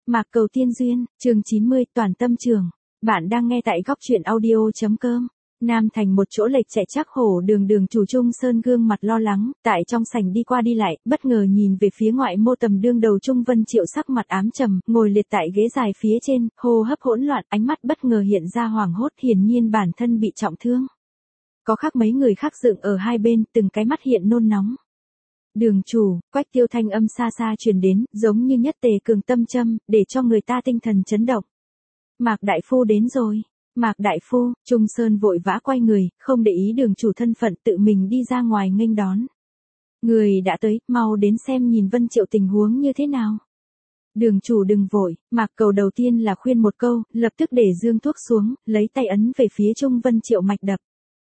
Mạc Cầu Tiên Duyên, chương 90, Toàn Tâm Trường. Bạn đang nghe tại góc truyện audio.com. Nam Thành một chỗ lệch chạy chắc hổ đường chủ Trung Sơn gương mặt lo lắng, tại trong sảnh đi qua đi lại, bất ngờ nhìn về phía ngoại mô tầm đương đầu Trung Vân Triệu sắc mặt ám trầm, ngồi liệt tại ghế dài phía trên, hô hấp hỗn loạn, ánh mắt bất ngờ hiện ra hoảng hốt, hiển nhiên bản thân bị trọng thương. Có khác mấy người khác dựng ở hai bên, từng cái mắt hiện nôn nóng. Đường chủ, Quách Tiêu thanh âm xa xa truyền đến, giống như nhất tề cường tâm châm, để cho người ta tinh thần chấn động. Mạc Đại Phu đến rồi. Mạc Đại Phu, Trung Sơn vội vã quay người, không để ý đường chủ thân phận, tự mình đi ra ngoài nghênh đón. Người đã tới, mau đến xem nhìn Vân Triệu tình huống như thế nào. Đường chủ đừng vội, Mạc Cầu đầu tiên là khuyên một câu, lập tức để dương thuốc xuống, lấy tay ấn về phía Trung Vân Triệu mạch đập.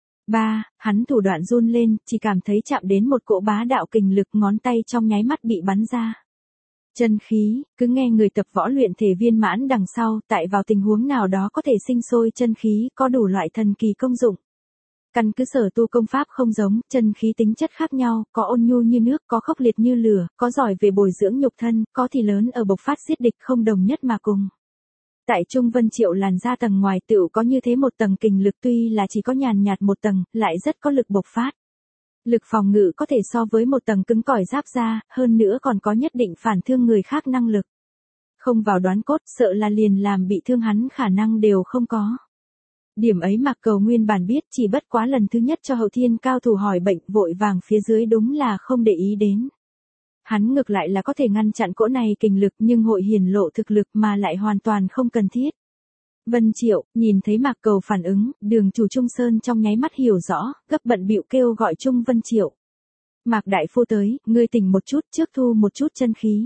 Hắn thủ đoạn run lên, chỉ cảm thấy chạm đến một cỗ bá đạo kình lực, ngón tay trong nháy mắt bị bắn ra. Chân khí, cứ nghe người tập võ luyện thể viên mãn đằng sau, tại vào tình huống nào đó có thể sinh sôi chân khí, có đủ loại thần kỳ công dụng. Căn cứ sở tu công pháp không giống, chân khí tính chất khác nhau, có ôn nhu như nước, có khốc liệt như lửa, có giỏi về bồi dưỡng nhục thân, có thì lớn ở bộc phát giết địch, không đồng nhất mà cùng. Tại Trung Vân Triệu làn da tầng ngoài tựu có như thế một tầng kình lực, tuy là chỉ có nhàn nhạt một tầng, lại rất có lực bộc phát. Lực phòng ngự có thể so với một tầng cứng cỏi giáp da, hơn nữa còn có nhất định phản thương người khác năng lực. Không vào đoán cốt, sợ là liền làm bị thương hắn khả năng đều không có. Điểm ấy Mạc Cầu nguyên bản biết, chỉ bất quá lần thứ nhất cho hậu thiên cao thủ hỏi bệnh, vội vàng phía dưới đúng là không để ý đến. Hắn ngược lại là có thể ngăn chặn cỗ này kình lực, nhưng hội hiển lộ thực lực mà lại hoàn toàn không cần thiết. Vân Triệu, nhìn thấy Mạc Cầu phản ứng, đường chủ Trung Sơn trong nháy mắt hiểu rõ, gấp bận bịu kêu gọi Trung Vân Triệu. Mạc Đại Phu tới, ngươi tỉnh một chút, trước thu một chút chân khí.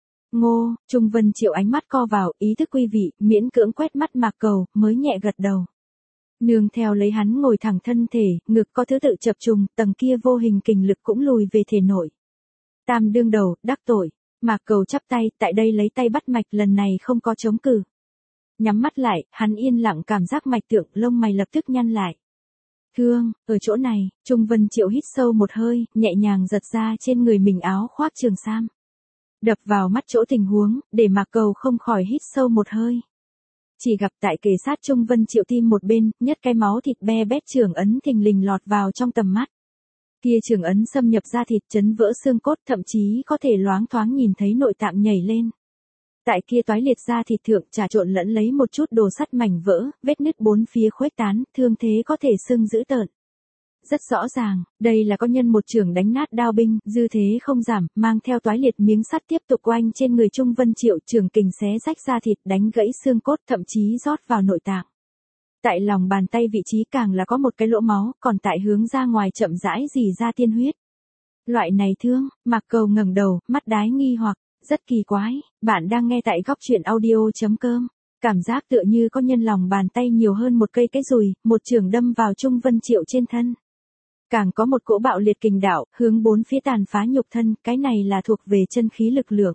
Ngô, Trung Vân Triệu ánh mắt co vào, ý thức quý vị, miễn cưỡng quét mắt Mạc Cầu, mới nhẹ gật đầu. Nương theo lấy hắn ngồi thẳng thân thể, ngực có thứ tự chập trùng, tầng kia vô hình kình lực cũng lùi về thể nội. Tam đương đầu, đắc tội. Mạc Cầu chắp tay, tại đây lấy tay bắt mạch, lần này không có chống cự. Nhắm mắt lại, hắn yên lặng cảm giác mạch tượng, lông mày lập tức nhăn lại. Thương, ở chỗ này, Trung Vân Triệu hít sâu một hơi, nhẹ nhàng giật ra trên người mình áo khoác trường sam. Đập vào mắt chỗ tình huống, để Mạc Cầu không khỏi hít sâu một hơi. Chỉ gặp tại kề sát Trung Vân Triệu tim một bên, nhất cái máu thịt be bét trường ấn thình lình lọt vào trong tầm mắt. Kia trường ấn xâm nhập da thịt, chấn vỡ xương cốt, thậm chí có thể loáng thoáng nhìn thấy nội tạng nhảy lên. Tại kia toái liệt da thịt thượng trà trộn lẫn lấy một chút đồ sắt mảnh vỡ, vết nứt bốn phía khuếch tán, thương thế có thể sưng dữ tợn. Rất rõ ràng, đây là có nhân một chưởng đánh nát đao binh, dư thế không giảm, mang theo toái liệt miếng sắt tiếp tục oanh trên người Trung Vân Triệu, chưởng kình xé rách da thịt, đánh gãy xương cốt, thậm chí rót vào nội tạng. Tại lòng bàn tay vị trí càng là có một cái lỗ máu, còn tại hướng ra ngoài chậm rãi rỉ ra tiên huyết. Loại này thương, Mạc Cầu ngẩng đầu, mắt đái nghi hoặc, rất kỳ quái, bạn đang nghe tại góc truyện audio.com. Cảm giác tựa như có nhân lòng bàn tay nhiều hơn một cây cái dùi, một chưởng đâm vào Trung Vân Triệu trên thân. Càng có một cỗ bạo liệt kình đạo, hướng bốn phía tàn phá nhục thân, cái này là thuộc về chân khí lực lượng.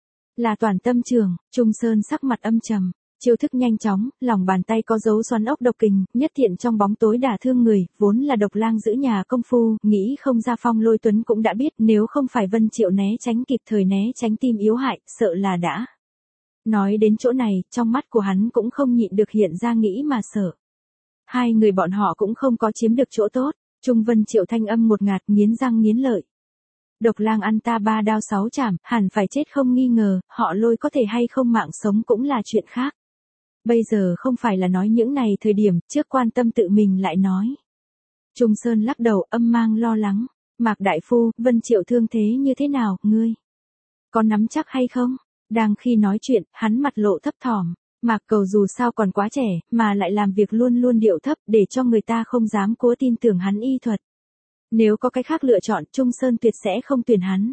Là toàn tâm trường, Trung Sơn sắc mặt âm trầm. Chiêu thức nhanh chóng, lòng bàn tay có dấu xoắn ốc độc kình, nhất thiện trong bóng tối đả thương người, vốn là độc lang giữ nhà công phu, nghĩ không ra Phong Lôi Tuấn cũng đã biết, nếu không phải Vân Triệu né tránh kịp thời né tránh tim yếu hại, sợ là đã. Nói đến chỗ này, trong mắt của hắn cũng không nhịn được hiện ra nghĩ mà sợ. Hai người bọn họ cũng không có chiếm được chỗ tốt, Trung Vân Triệu thanh âm một ngạt, nghiến răng nghiến lợi. Độc lang ăn ta 3 đao 6 chảm, hẳn phải chết không nghi ngờ, họ Lôi có thể hay không mạng sống cũng là chuyện khác. Bây giờ không phải là nói những này thời điểm, trước quan tâm tự mình lại nói. Trung Sơn lắc đầu, âm mang lo lắng. Mạc Đại Phu, Vân Triệu thương thế như thế nào, ngươi? Có nắm chắc hay không? Đang khi nói chuyện, hắn mặt lộ thấp thỏm. Mạc Cầu dù sao còn quá trẻ, mà lại làm việc luôn luôn điệu thấp, để cho người ta không dám cố tin tưởng hắn y thuật. Nếu có cái khác lựa chọn, Trung Sơn tuyệt sẽ không tuyển hắn.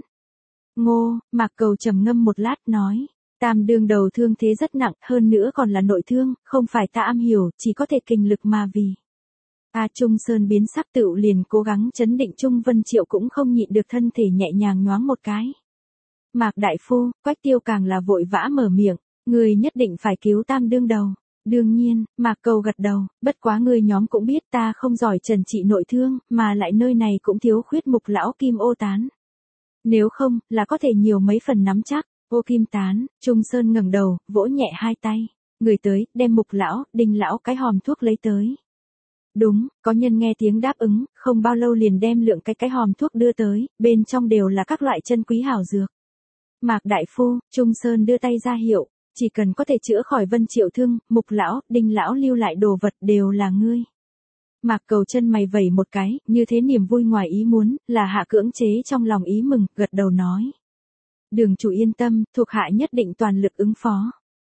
Ngô, Mạc Cầu trầm ngâm một lát nói. Tam đương đầu thương thế rất nặng, hơn nữa còn là nội thương, không phải ta am hiểu, chỉ có thể kình lực mà vì. Trung Sơn biến sắc tựu liền cố gắng chấn định, Trung Vân Triệu cũng không nhịn được thân thể nhẹ nhàng nhoáng một cái. Mạc Đại Phu, Quách Tiêu càng là vội vã mở miệng, người nhất định phải cứu tam đương đầu. Đương nhiên, Mạc Cầu gật đầu, bất quá người nhóm cũng biết ta không giỏi trần trị nội thương, mà lại nơi này cũng thiếu khuyết mục lão kim ô tán. Nếu không, là có thể nhiều mấy phần nắm chắc. Ô kim tán, Trung Sơn ngẩng đầu, vỗ nhẹ hai tay. Người tới, đem Mục lão, Đinh lão cái hòm thuốc lấy tới. Đúng, có nhân nghe tiếng đáp ứng, không bao lâu liền đem lượng cái hòm thuốc đưa tới, bên trong đều là các loại chân quý hảo dược. Mạc đại phu, Trung Sơn đưa tay ra hiệu, chỉ cần có thể chữa khỏi Vân Triệu thương, Mục lão, Đinh lão lưu lại đồ vật đều là ngươi. Mạc Cầu chân mày vẩy một cái, như thế niềm vui ngoài ý muốn, là hạ cưỡng chế trong lòng ý mừng, gật đầu nói. Đường chủ yên tâm, thuộc hạ nhất định toàn lực ứng phó.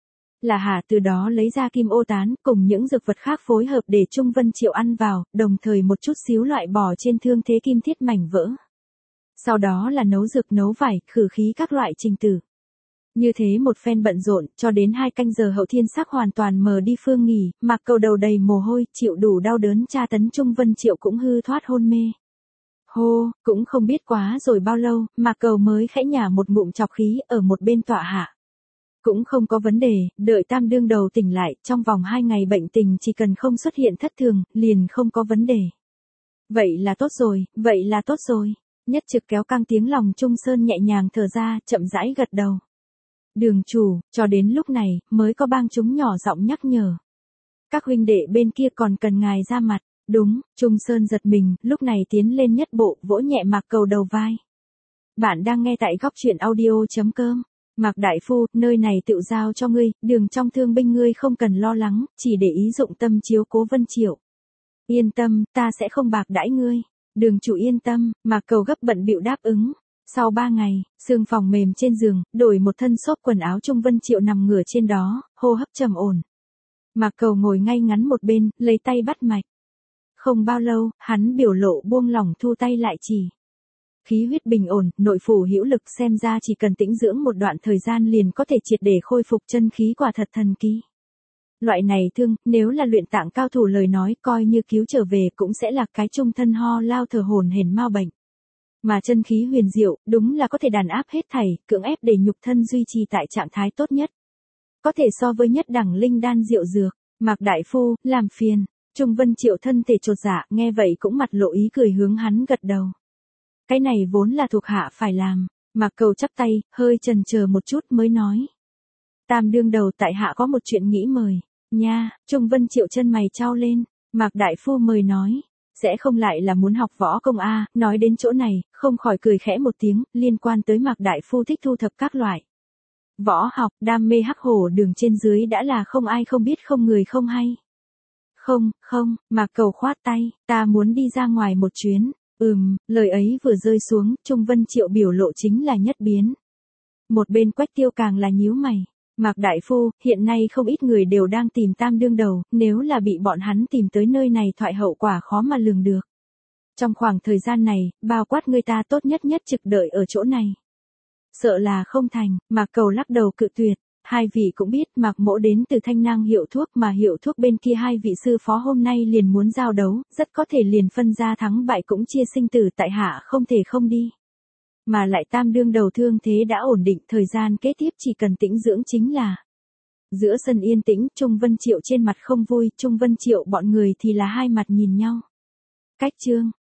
Là hạ từ đó lấy ra kim ô tán cùng những dược vật khác phối hợp để Trung Vân Triệu ăn vào, đồng thời một chút xíu loại bỏ trên thương thế kim thiết mảnh vỡ. Sau đó là nấu dược nấu vải, khử khí các loại trình tử. Như thế một phen bận rộn, cho đến 2 canh giờ hậu thiên sắc hoàn toàn mờ đi phương nghỉ, Mạc Cầu đầu đầy mồ hôi, chịu đủ đau đớn tra tấn Trung Vân Triệu cũng hư thoát hôn mê. Hô, cũng không biết quá rồi bao lâu, Mạc Cầu mới khẽ nhả một ngụm chọc khí ở một bên tọa hạ. Cũng không có vấn đề, đợi tam đương đầu tỉnh lại, trong vòng 2 ngày bệnh tình chỉ cần không xuất hiện thất thường, liền không có vấn đề. Vậy là tốt rồi, vậy là tốt rồi. Nhất trực kéo căng tiếng lòng Trung Sơn nhẹ nhàng thở ra, chậm rãi gật đầu. Đường chủ, cho đến lúc này, mới có bang chúng nhỏ giọng nhắc nhở. Các huynh đệ bên kia còn cần ngài ra mặt. Đúng, Trung Sơn giật mình, lúc này tiến lên nhất bộ, vỗ nhẹ Mạc Cầu đầu vai. Bạn đang nghe tại góc truyện audio.com. Mạc đại phu, nơi này tự giao cho ngươi, đường trong thương binh ngươi không cần lo lắng, chỉ để ý dụng tâm chiếu cố Vân Triệu. Yên tâm, ta sẽ không bạc đãi ngươi. Đường chủ yên tâm, Mạc Cầu gấp bận bịu đáp ứng. Sau 3 ngày, sương phòng mềm trên giường, đổi một thân xốp quần áo Trung Vân Triệu nằm ngửa trên đó, hô hấp trầm ổn. Mạc Cầu ngồi ngay ngắn một bên, lấy tay bắt mạch. Không bao lâu, hắn biểu lộ buông lỏng thu tay lại chỉ. Khí huyết bình ổn, nội phủ hữu lực xem ra chỉ cần tĩnh dưỡng một đoạn thời gian liền có thể triệt để khôi phục chân khí quả thật thần kỳ. Loại này thương, nếu là luyện tạng cao thủ lời nói coi như cứu trở về cũng sẽ là cái trung thân ho lao thở hổn hển mau bệnh. Mà chân khí huyền diệu, đúng là có thể đàn áp hết thảy, cưỡng ép để nhục thân duy trì tại trạng thái tốt nhất. Có thể so với nhất đẳng linh đan diệu dược. Mạc đại phu, làm phiền. Trung Vân Triệu thân thể chột dạ, nghe vậy cũng mặt lộ ý cười hướng hắn gật đầu. Cái này vốn là thuộc hạ phải làm. Mạc Cầu chắp tay, hơi chần chờ một chút mới nói. Tam đương đầu tại hạ có một chuyện nghĩ mời. Nha, Trung Vân Triệu chân mày trao lên. Mạc đại phu mời nói. Sẽ không lại là muốn học võ công a? Nói đến chỗ này, không khỏi cười khẽ một tiếng, liên quan tới Mạc đại phu thích thu thập các loại. Võ học, đam mê hắc hổ đường trên dưới đã là không ai không biết không người không hay. Không, Mạc Cầu khoát tay, ta muốn đi ra ngoài một chuyến. Lời ấy vừa rơi xuống, Trung Vân Triệu biểu lộ chính là nhất biến. Một bên Quách Tiêu càng là nhíu mày. Mạc đại phu, hiện nay không ít người đều đang tìm tam đương đầu, nếu là bị bọn hắn tìm tới nơi này thoại hậu quả khó mà lường được. Trong khoảng thời gian này, bao quát người ta tốt nhất trực đợi ở chỗ này. Sợ là không thành, Mạc Cầu lắc đầu cự tuyệt. Hai vị cũng biết Mạc Mỗ đến từ Thanh Nang hiệu thuốc mà hiệu thuốc bên kia hai vị sư phó hôm nay liền muốn giao đấu, rất có thể liền phân ra thắng bại cũng chia sinh tử tại hạ không thể không đi. Mà lại tam đương đầu thương thế đã ổn định, thời gian kế tiếp chỉ cần tĩnh dưỡng chính là. Giữa sân yên tĩnh, Trung Vân Triệu trên mặt không vui, Trung Vân Triệu bọn người thì là hai mặt nhìn nhau. Cách chương,